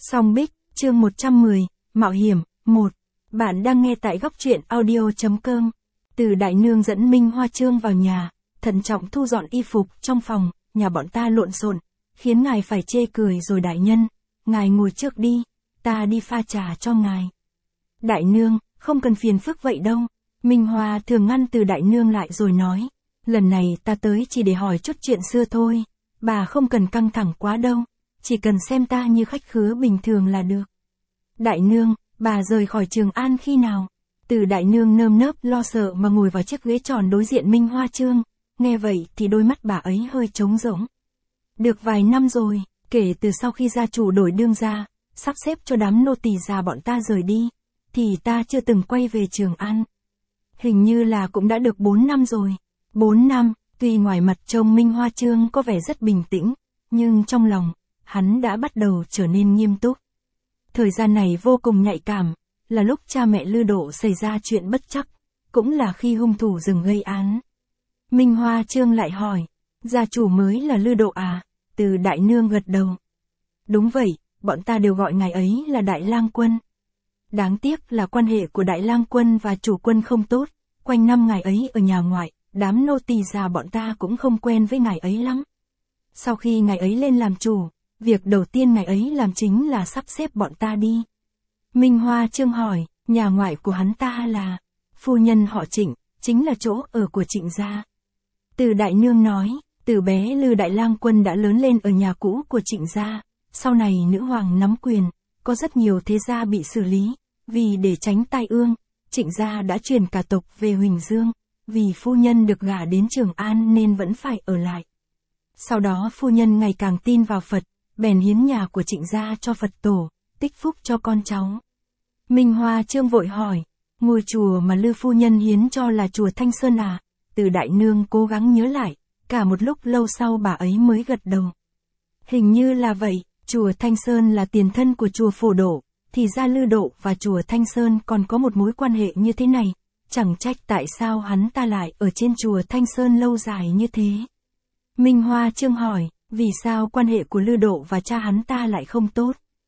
Song Bích, chương 110, Mạo hiểm, 1. Bạn đang nghe tại góc truyện audio.com. Từ Đại Nương dẫn Minh Hoa Trương vào nhà, thận trọng thu dọn y phục trong phòng, nhà bọn ta lộn xộn, khiến ngài phải chê cười rồi đại nhân. Ngài ngồi trước đi, ta đi pha trà cho ngài. Đại Nương, không cần phiền phức vậy đâu. Minh Hoa thường ngăn Từ Đại Nương lại rồi nói. Lần này ta tới chỉ để hỏi chút chuyện xưa thôi, bà không cần căng thẳng quá đâu. Chỉ cần xem ta như khách khứa bình thường là được. Đại Nương, bà rời khỏi Trường An khi nào? Từ Đại Nương nơm nớp lo sợ mà ngồi vào chiếc ghế tròn đối diện Minh Hoa Trương. Nghe vậy thì đôi mắt bà ấy hơi trống rỗng. Được vài năm rồi, kể từ sau khi gia chủ đổi đương gia, sắp xếp cho đám nô tỳ già bọn ta rời đi, thì ta chưa từng quay về Trường An. Hình như là cũng đã được 4 năm rồi. 4 năm, tuy ngoài mặt trông Minh Hoa Trương có vẻ rất bình tĩnh, nhưng trong lòng, hắn đã bắt đầu trở nên nghiêm túc. Thời gian này vô cùng nhạy cảm, là lúc cha mẹ Lư Độ xảy ra chuyện bất trắc, cũng là khi hung thủ rừng gây án. Minh Hoa Trương lại hỏi, gia chủ mới là Lư Độ à? Từ Đại Nương gật đầu. Đúng vậy, bọn ta đều gọi ngài ấy là Đại Lang Quân. Đáng tiếc là quan hệ của Đại Lang Quân và chủ quân không tốt, quanh năm ngài ấy ở nhà ngoại, đám nô tỳ già bọn ta cũng không quen với ngài ấy lắm. Sau khi ngài ấy lên làm chủ, việc đầu tiên ngài ấy làm chính là sắp xếp bọn ta đi. Minh Hoa Trương hỏi, nhà ngoại của hắn ta là, phu nhân họ Trịnh, chính là chỗ ở của Trịnh gia. Từ Đại Nương nói, từ bé Lư Đại Lang Quân đã lớn lên ở nhà cũ của Trịnh gia, sau này nữ hoàng nắm quyền, có rất nhiều thế gia bị xử lý, vì để tránh tai ương, Trịnh gia đã chuyển cả tộc về Huỳnh Dương, vì phu nhân được gả đến Trường An nên vẫn phải ở lại. Sau đó phu nhân ngày càng tin vào Phật, bèn hiến nhà của Trịnh gia cho Phật tổ, tích phúc cho con cháu. Minh Hoa Trương vội hỏi, ngôi chùa mà Lư phu nhân hiến cho là chùa Thanh Sơn à? Từ Đại Nương cố gắng nhớ lại, cả một lúc lâu sau bà ấy mới gật đầu. Hình như là vậy, chùa Thanh Sơn là tiền thân của chùa Phổ Độ, thì ra Lư Độ và chùa Thanh Sơn còn có một mối quan hệ như thế này, chẳng trách tại sao hắn ta lại ở trên chùa Thanh Sơn lâu dài như thế. Minh Hoa Trương hỏi, vì sao quan hệ của Lư Độ và cha hắn ta lại không tốt?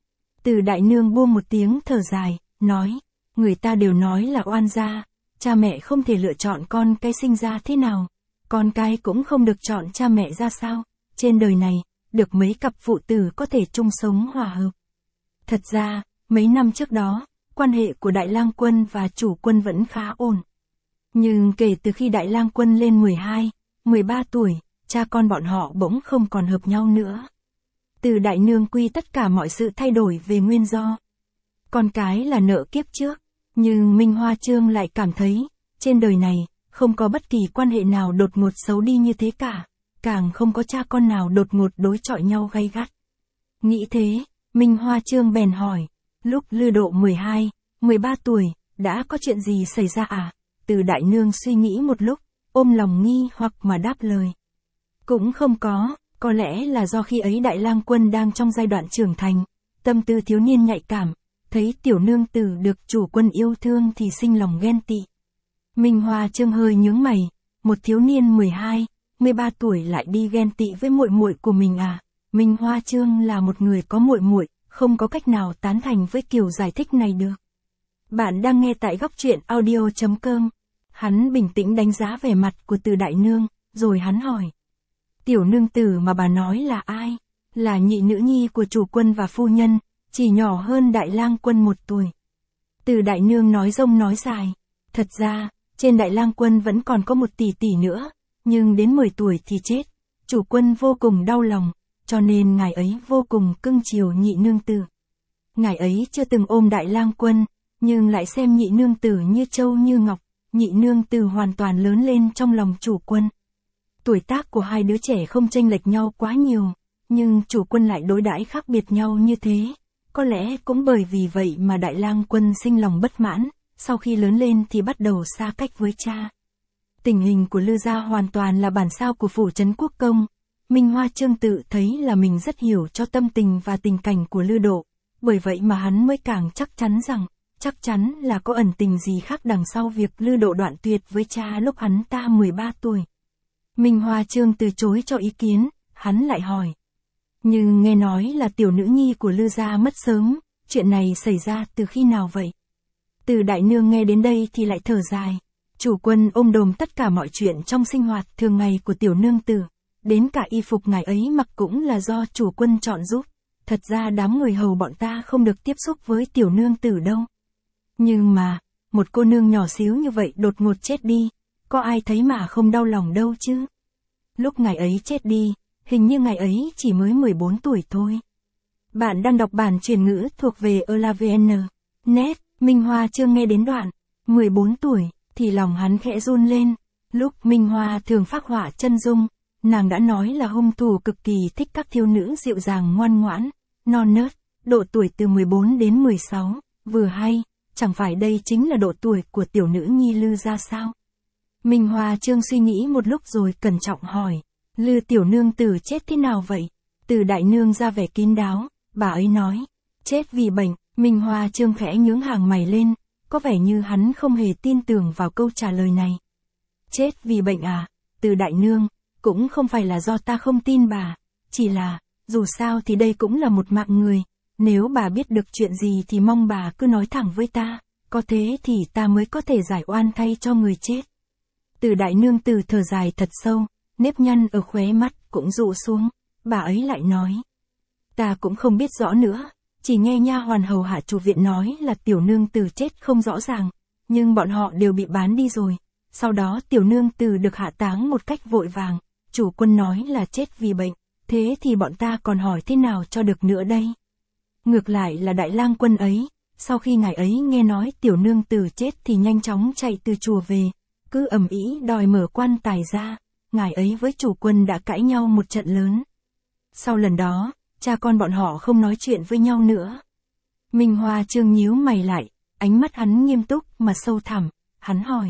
Từ Đại Nương buông một tiếng thở dài, nói, người ta đều nói là oan gia, cha mẹ không thể lựa chọn con cái sinh ra thế nào, con cái cũng không được chọn cha mẹ ra sao, trên đời này, được mấy cặp phụ tử có thể chung sống hòa hợp. Thật ra, mấy năm trước đó, quan hệ của Đại Lang Quân và chủ quân vẫn khá ổn. Nhưng kể từ khi Đại Lang Quân lên 12, 13 tuổi, cha con bọn họ bỗng không còn hợp nhau nữa. Từ Đại Nương quy tất cả mọi sự thay đổi về nguyên do. Con cái là nợ kiếp trước, nhưng Minh Hoa Trương lại cảm thấy, trên đời này, không có bất kỳ quan hệ nào đột ngột xấu đi như thế cả, càng không có cha con nào đột ngột đối chọi nhau gay gắt. Nghĩ thế, Minh Hoa Trương bèn hỏi, lúc Lư Độ 12, 13 tuổi, đã có chuyện gì xảy ra à? Từ Đại Nương suy nghĩ một lúc, ôm lòng nghi hoặc mà đáp lời. Cũng không có lẽ là do khi ấy Đại Lang Quân đang trong giai đoạn trưởng thành, tâm tư thiếu niên nhạy cảm, thấy tiểu nương tử được chủ quân yêu thương thì sinh lòng ghen tị. Minh Hoa Trương hơi nhướng mày, một thiếu niên 12, 13 tuổi lại đi ghen tị với muội muội của mình à? Minh Hoa Trương là một người có muội muội, không có cách nào tán thành với kiểu giải thích này được. Bạn đang nghe tại góc truyện audio.com. Hắn bình tĩnh đánh giá vẻ mặt của Từ Đại Nương, rồi hắn hỏi. Tiểu nương tử mà bà nói là ai? Là nhị nữ nhi của chủ quân và phu nhân, chỉ nhỏ hơn Đại Lang Quân 1 tuổi. Từ Đại Nương nói rông nói dài. Thật ra, trên Đại Lang Quân vẫn còn có một tỷ tỷ nữa, nhưng đến 10 tuổi thì chết. Chủ quân vô cùng đau lòng, cho nên ngài ấy vô cùng cưng chiều nhị nương tử. Ngài ấy chưa từng ôm Đại Lang Quân, nhưng lại xem nhị nương tử như châu như ngọc, nhị nương tử hoàn toàn lớn lên trong lòng chủ quân. Tuổi tác của hai đứa trẻ không chênh lệch nhau quá nhiều, nhưng chủ quân lại đối đãi khác biệt nhau như thế. Có lẽ cũng bởi vì vậy mà Đại Lang Quân sinh lòng bất mãn, sau khi lớn lên thì bắt đầu xa cách với cha. Tình hình của Lư gia hoàn toàn là bản sao của phủ trấn quốc công. Minh Hoa Trương tự thấy là mình rất hiểu cho tâm tình và tình cảnh của Lư Độ, bởi vậy mà hắn mới càng chắc chắn rằng, chắc chắn là có ẩn tình gì khác đằng sau việc Lư Độ đoạn tuyệt với cha lúc hắn ta 13 tuổi. Minh Hoa Trương từ chối cho ý kiến, hắn lại hỏi. Nhưng nghe nói là tiểu nữ nhi của Lư gia mất sớm, chuyện này xảy ra từ khi nào vậy? Từ đại nương nghe đến đây thì lại thở dài. Chủ quân ôm đồm tất cả mọi chuyện trong sinh hoạt thường ngày của tiểu nương tử. Đến cả y phục ngài ấy mặc cũng là do chủ quân chọn giúp. Thật ra đám người hầu bọn ta không được tiếp xúc với tiểu nương tử đâu. Nhưng mà, một cô nương nhỏ xíu như vậy đột ngột chết đi, có ai thấy mà không đau lòng đâu chứ? Lúc ngài ấy chết đi, hình như ngài ấy chỉ mới 14 tuổi thôi. Bạn đang đọc bản truyền ngữ thuộc về ELAVN. Net, Minh Hoa Chương nghe đến đoạn 14 tuổi, thì lòng hắn khẽ run lên. Lúc Minh Hoa thường phác họa chân dung, nàng đã nói là hung thủ cực kỳ thích các thiếu nữ dịu dàng ngoan ngoãn, non nớt, độ tuổi từ 14 đến 16, vừa hay, chẳng phải đây chính là độ tuổi của tiểu nữ nhi Lư gia sao? Minh Hoa Chương suy nghĩ một lúc rồi cẩn trọng hỏi, Lư tiểu nương tử chết thế nào vậy? Từ đại nương ra vẻ kín đáo, bà ấy nói, chết vì bệnh. Minh Hoa Chương khẽ nhướng hàng mày lên, có vẻ như hắn không hề tin tưởng vào câu trả lời này. Chết vì bệnh à? Từ đại nương, cũng không phải là do ta không tin bà, chỉ là, dù sao thì đây cũng là một mạng người, nếu bà biết được chuyện gì thì mong bà cứ nói thẳng với ta, có thế thì ta mới có thể giải oan thay cho người chết. Từ đại nương tử thở dài thật sâu, nếp nhăn ở khóe mắt cũng rụ xuống, bà ấy lại nói. Ta cũng không biết rõ nữa, chỉ nghe nha hoàn hầu hạ chủ viện nói là tiểu nương tử chết không rõ ràng, nhưng bọn họ đều bị bán đi rồi. Sau đó tiểu nương tử được hạ táng một cách vội vàng, chủ quân nói là chết vì bệnh, thế thì bọn ta còn hỏi thế nào cho được nữa đây? Ngược lại là đại lang quân ấy, sau khi ngài ấy nghe nói tiểu nương tử chết thì nhanh chóng chạy từ chùa về, cứ ầm ĩ đòi mở quan tài ra, ngài ấy với chủ quân đã cãi nhau một trận lớn. Sau lần đó, cha con bọn họ không nói chuyện với nhau nữa. Minh Hoa Chương nhíu mày lại, ánh mắt hắn nghiêm túc mà sâu thẳm, hắn hỏi.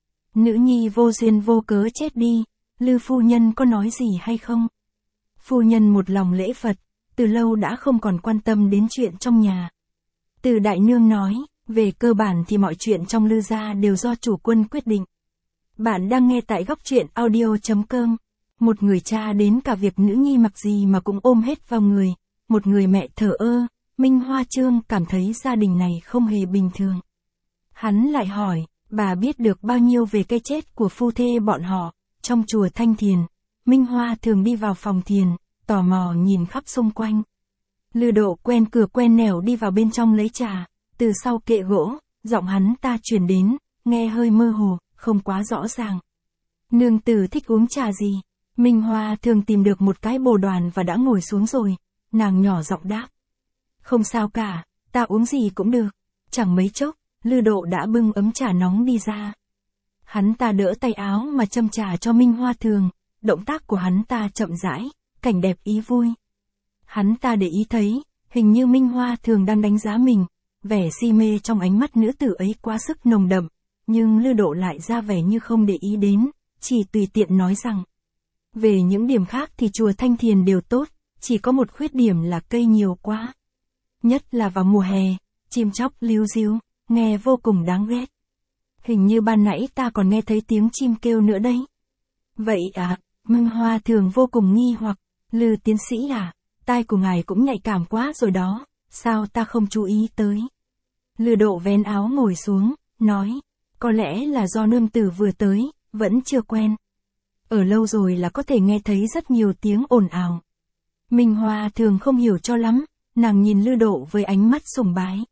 Nữ nhi vô duyên vô cớ chết đi, Lư phu nhân có nói gì hay không? Phu nhân một lòng lễ Phật, từ lâu đã không còn quan tâm đến chuyện trong nhà. Từ đại nương nói, về cơ bản thì mọi chuyện trong Lư gia đều do chủ quân quyết định. Bạn đang nghe tại góc truyện audio.com. Một người cha đến cả việc nữ nhi mặc gì mà cũng ôm hết vào người, một người mẹ thờ ơ, Minh Hoa Chương cảm thấy gia đình này không hề bình thường. Hắn lại hỏi, bà biết được bao nhiêu về cái chết của phu thê bọn họ, trong chùa Thanh Thiền. Minh Hoa thường đi vào phòng thiền, tò mò nhìn khắp xung quanh. Lư Độ quen cửa quen nẻo đi vào bên trong lấy trà, từ sau kệ gỗ, giọng hắn ta truyền đến, nghe hơi mơ hồ, không quá rõ ràng. Nương tử thích uống trà gì? Minh Hoa thường tìm được một cái bồ đoàn và đã ngồi xuống rồi, nàng nhỏ giọng đáp. Không sao cả, ta uống gì cũng được. Chẳng mấy chốc, Lư Độ đã bưng ấm trà nóng đi ra. Hắn ta đỡ tay áo mà châm trà cho Minh Hoa thường, động tác của hắn ta chậm rãi, cảnh đẹp ý vui. Hắn ta để ý thấy, hình như Minh Hoa thường đang đánh giá mình, vẻ si mê trong ánh mắt nữ tử ấy quá sức nồng đậm, nhưng Lư Độ lại ra vẻ như không để ý đến, chỉ tùy tiện nói rằng. Về những điểm khác thì chùa Thanh Thiền đều tốt, chỉ có một khuyết điểm là cây nhiều quá. Nhất là vào mùa hè, chim chóc líu ríu, nghe vô cùng đáng ghét. Hình như ban nãy ta còn nghe thấy tiếng chim kêu nữa đấy. Vậy à, Minh Hoa thường vô cùng nghi hoặc, Lư tiến sĩ à, tai của ngài cũng nhạy cảm quá rồi đó, sao ta không chú ý tới. Lư Độ vén áo ngồi xuống, nói, có lẽ là do nương tử vừa tới, vẫn chưa quen. Ở lâu rồi là có thể nghe thấy rất nhiều tiếng ồn ào. Minh Hoa thường không hiểu cho lắm, nàng nhìn Lư Độ với ánh mắt sùng bái.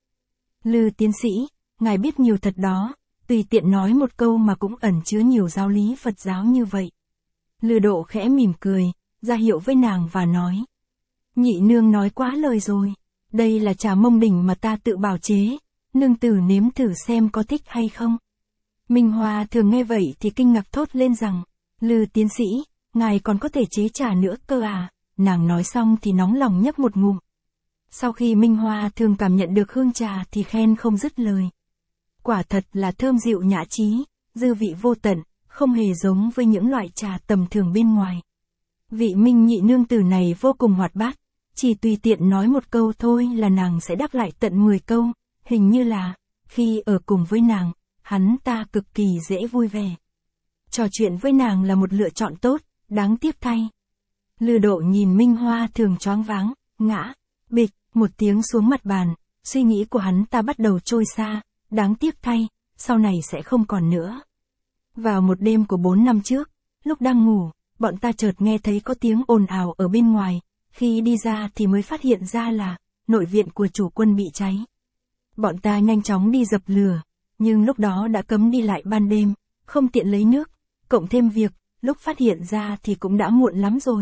Lư tiến sĩ, ngài biết nhiều thật đó, tùy tiện nói một câu mà cũng ẩn chứa nhiều giáo lý Phật giáo như vậy. Lư Độ khẽ mỉm cười, ra hiệu với nàng và nói. Nhị nương nói quá lời rồi, đây là trà Mông Đỉnh mà ta tự bào chế, nương tử nếm thử xem có thích hay không. Minh Hoa thường nghe vậy thì kinh ngạc thốt lên rằng, Lư tiến sĩ, ngài còn có thể chế trà nữa cơ à, nàng nói xong thì nóng lòng nhấp một ngụm. Sau khi Minh Hoa thường cảm nhận được hương trà thì khen không dứt lời. Quả thật là thơm dịu nhã trí, dư vị vô tận, không hề giống với những loại trà tầm thường bên ngoài. Vị Minh nhị nương tử này vô cùng hoạt bát, chỉ tùy tiện nói một câu thôi là nàng sẽ đáp lại tận 10 câu, hình như là, khi ở cùng với nàng, hắn ta cực kỳ dễ vui vẻ. Trò chuyện với nàng là một lựa chọn tốt, đáng tiếc thay. Lư Độ nhìn Minh Hoa Thường choáng váng, ngã, bịch, một tiếng xuống mặt bàn, suy nghĩ của hắn ta bắt đầu trôi xa, đáng tiếc thay, sau này sẽ không còn nữa. Vào một đêm của 4 năm trước, lúc đang ngủ, bọn ta chợt nghe thấy có tiếng ồn ào ở bên ngoài, khi đi ra thì mới phát hiện ra là nội viện của chủ quân bị cháy. Bọn ta nhanh chóng đi dập lửa, nhưng lúc đó đã cấm đi lại ban đêm, không tiện lấy nước, cộng thêm việc, lúc phát hiện ra thì cũng đã muộn lắm rồi.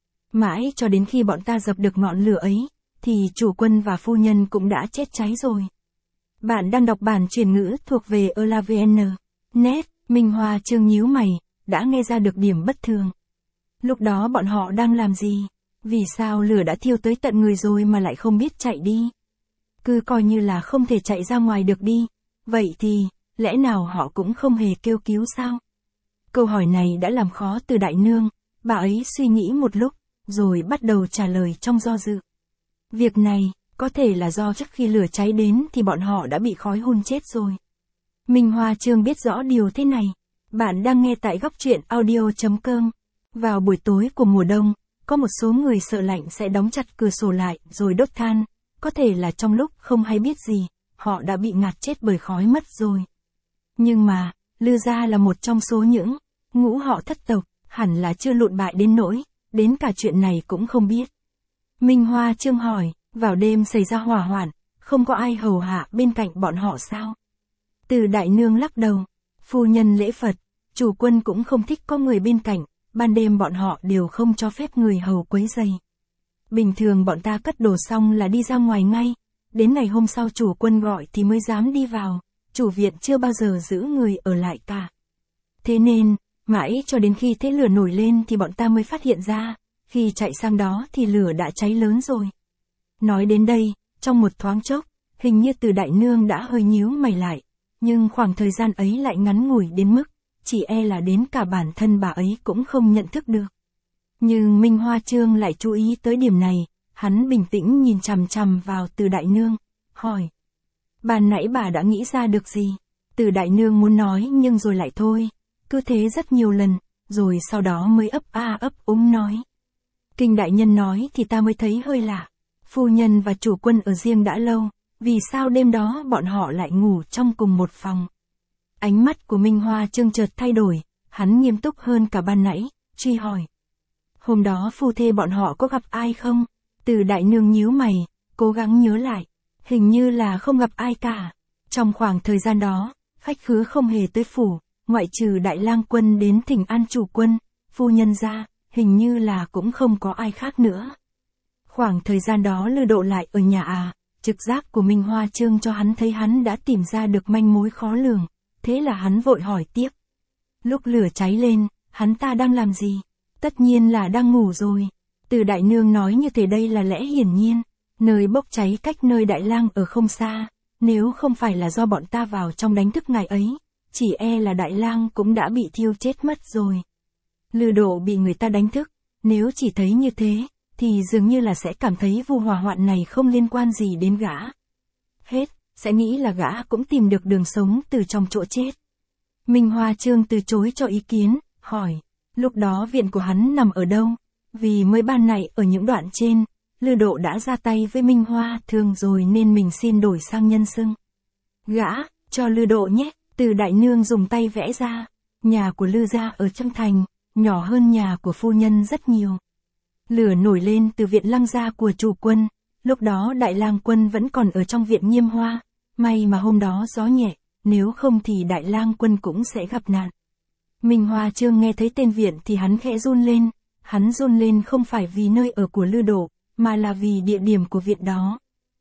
Mãi cho đến khi bọn ta dập được ngọn lửa ấy, thì chủ quân và phu nhân cũng đã chết cháy rồi. Bạn đang đọc bản truyền ngữ thuộc về ELAVN. Net, Minh Hoa Chương nhíu mày, đã nghe ra được điểm bất thường. Lúc đó bọn họ đang làm gì? Vì sao lửa đã thiêu tới tận người rồi mà lại không biết chạy đi? Cứ coi như là không thể chạy ra ngoài được đi. Vậy thì, lẽ nào họ cũng không hề kêu cứu sao? Câu hỏi này đã làm khó Từ đại nương, bà ấy suy nghĩ một lúc, rồi bắt đầu trả lời trong do dự. Việc này, có thể là do trước khi lửa cháy đến thì bọn họ đã bị khói hun chết rồi. Minh Hoa Chương biết rõ điều thế này. Bạn đang nghe tại góc truyện audio.com. Vào buổi tối của mùa đông, có một số người sợ lạnh sẽ đóng chặt cửa sổ lại rồi đốt than, có thể là trong lúc không hay biết gì, họ đã bị ngạt chết bởi khói mất rồi. Nhưng mà, Lư gia là một trong số những ngũ họ thất tộc, hẳn là chưa lụn bại đến nỗi, đến cả chuyện này cũng không biết. Minh Hoa Chương hỏi, vào đêm xảy ra hỏa hoạn, không có ai hầu hạ bên cạnh bọn họ sao? Từ đại nương lắc đầu, phu nhân lễ Phật, chủ quân cũng không thích có người bên cạnh, ban đêm bọn họ đều không cho phép người hầu quấy rầy. Bình thường bọn ta cất đồ xong là đi ra ngoài ngay, đến ngày hôm sau chủ quân gọi thì mới dám đi vào, chủ viện chưa bao giờ giữ người ở lại cả. Thế nên, mãi cho đến khi thế lửa nổi lên thì bọn ta mới phát hiện ra, khi chạy sang đó thì lửa đã cháy lớn rồi. Nói đến đây, trong một thoáng chốc, hình như Từ đại nương đã hơi nhíu mày lại, nhưng khoảng thời gian ấy lại ngắn ngủi đến mức, chỉ e là đến cả bản thân bà ấy cũng không nhận thức được. Nhưng Minh Hoa Chương lại chú ý tới điểm này, hắn bình tĩnh nhìn chằm chằm vào Từ đại nương, hỏi. Ban nãy bà đã nghĩ ra được gì? Từ đại nương muốn nói nhưng rồi lại thôi, cứ thế rất nhiều lần, rồi sau đó mới ấp nói. Kinh đại nhân nói thì ta mới thấy hơi lạ. Phu nhân và chủ quân ở riêng đã lâu, vì sao đêm đó bọn họ lại ngủ trong cùng một phòng? Ánh mắt của Minh Hoa Chương chợt thay đổi, hắn nghiêm túc hơn cả ban nãy, truy hỏi. Hôm đó phu thê bọn họ có gặp ai không? Từ đại nương nhíu mày, cố gắng nhớ lại. Hình như là không gặp ai cả. Trong khoảng thời gian đó, khách khứa không hề tới phủ, ngoại trừ đại lang quân đến thỉnh an chủ quân, phu nhân ra, hình như là cũng không có ai khác nữa. Khoảng thời gian đó Lư Độ lại ở nhà à, trực giác của Minh Hoa Chương cho hắn thấy hắn đã tìm ra được manh mối khó lường, thế là hắn vội hỏi tiếp. Lúc lửa cháy lên, hắn ta đang làm gì? Tất nhiên là đang ngủ rồi. Từ đại nương nói như thế đây là lẽ hiển nhiên. Nơi bốc cháy cách nơi đại lang ở không xa, nếu không phải là do bọn ta vào trong đánh thức ngài ấy, chỉ e là đại lang cũng đã bị thiêu chết mất rồi. Lư Độ bị người ta đánh thức, nếu chỉ thấy như thế, thì dường như là sẽ cảm thấy vụ hỏa hoạn này không liên quan gì đến gã. Hết, sẽ nghĩ là gã cũng tìm được đường sống từ trong chỗ chết. Minh Hoa Chương từ chối cho ý kiến, hỏi, lúc đó viện của hắn nằm ở đâu? Vì mới ban nãy ở những đoạn trên, Lư Độ đã ra tay với Minh Hoa Thường rồi nên mình xin đổi sang nhân xưng. Gã, cho Lư Độ nhé, Từ đại nương dùng tay vẽ ra. Nhà của Lư gia ở trong thành, nhỏ hơn nhà của phu nhân rất nhiều. Lửa nổi lên từ viện Lăng gia của chủ quân, lúc đó đại lang quân vẫn còn ở trong viện Nghiêm Hoa, may mà hôm đó gió nhẹ, nếu không thì đại lang quân cũng sẽ gặp nạn. Minh Hoa Chương nghe thấy tên viện thì hắn khẽ run lên, hắn run lên không phải vì nơi ở của Lư Độ, mà là vì địa điểm của viện đó.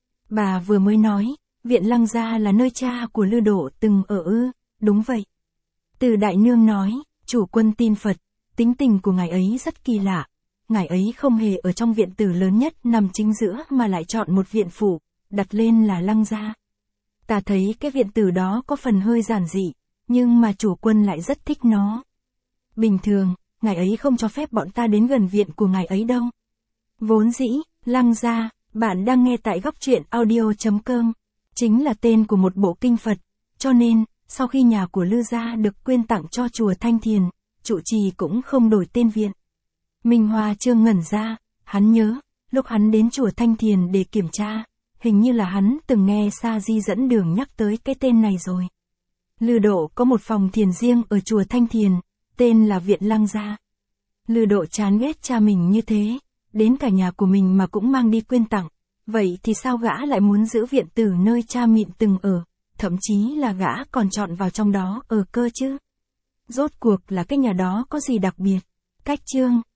Bà vừa mới nói, viện Lăng gia là nơi cha của Lư Độ từng ở ư? Đúng vậy. Từ đại nương nói, chủ quân tin Phật, tính tình của ngài ấy rất kỳ lạ. Ngài ấy không hề ở trong viện tử lớn nhất nằm chính giữa mà lại chọn một viện phủ, đặt lên là Lăng gia. Ta thấy cái viện tử đó có phần hơi giản dị, nhưng mà chủ quân lại rất thích nó. Bình thường, ngài ấy không cho phép bọn ta đến gần viện của ngài ấy đâu. Vốn dĩ, Lăng gia, bạn đang nghe tại góc truyện audio.com, chính là tên của một bộ kinh Phật, cho nên, sau khi nhà của Lư gia được quyên tặng cho chùa Thanh Thiền, trụ trì cũng không đổi tên viện. Minh Hoa Trương ngẩn ra, hắn nhớ, lúc hắn đến chùa Thanh Thiền để kiểm tra, hình như là hắn từng nghe Sa Di dẫn đường nhắc tới cái tên này rồi. Lư Độ có một phòng thiền riêng ở chùa Thanh Thiền, tên là Viện Lăng Gia. Lư Độ chán ghét cha mình như thế, đến cả nhà của mình mà cũng mang đi quyên tặng, vậy thì sao gã lại muốn giữ viện tử nơi cha mịn từng ở, thậm chí là gã còn chọn vào trong đó ở cơ chứ? Rốt cuộc là cái nhà đó có gì đặc biệt? Cách chương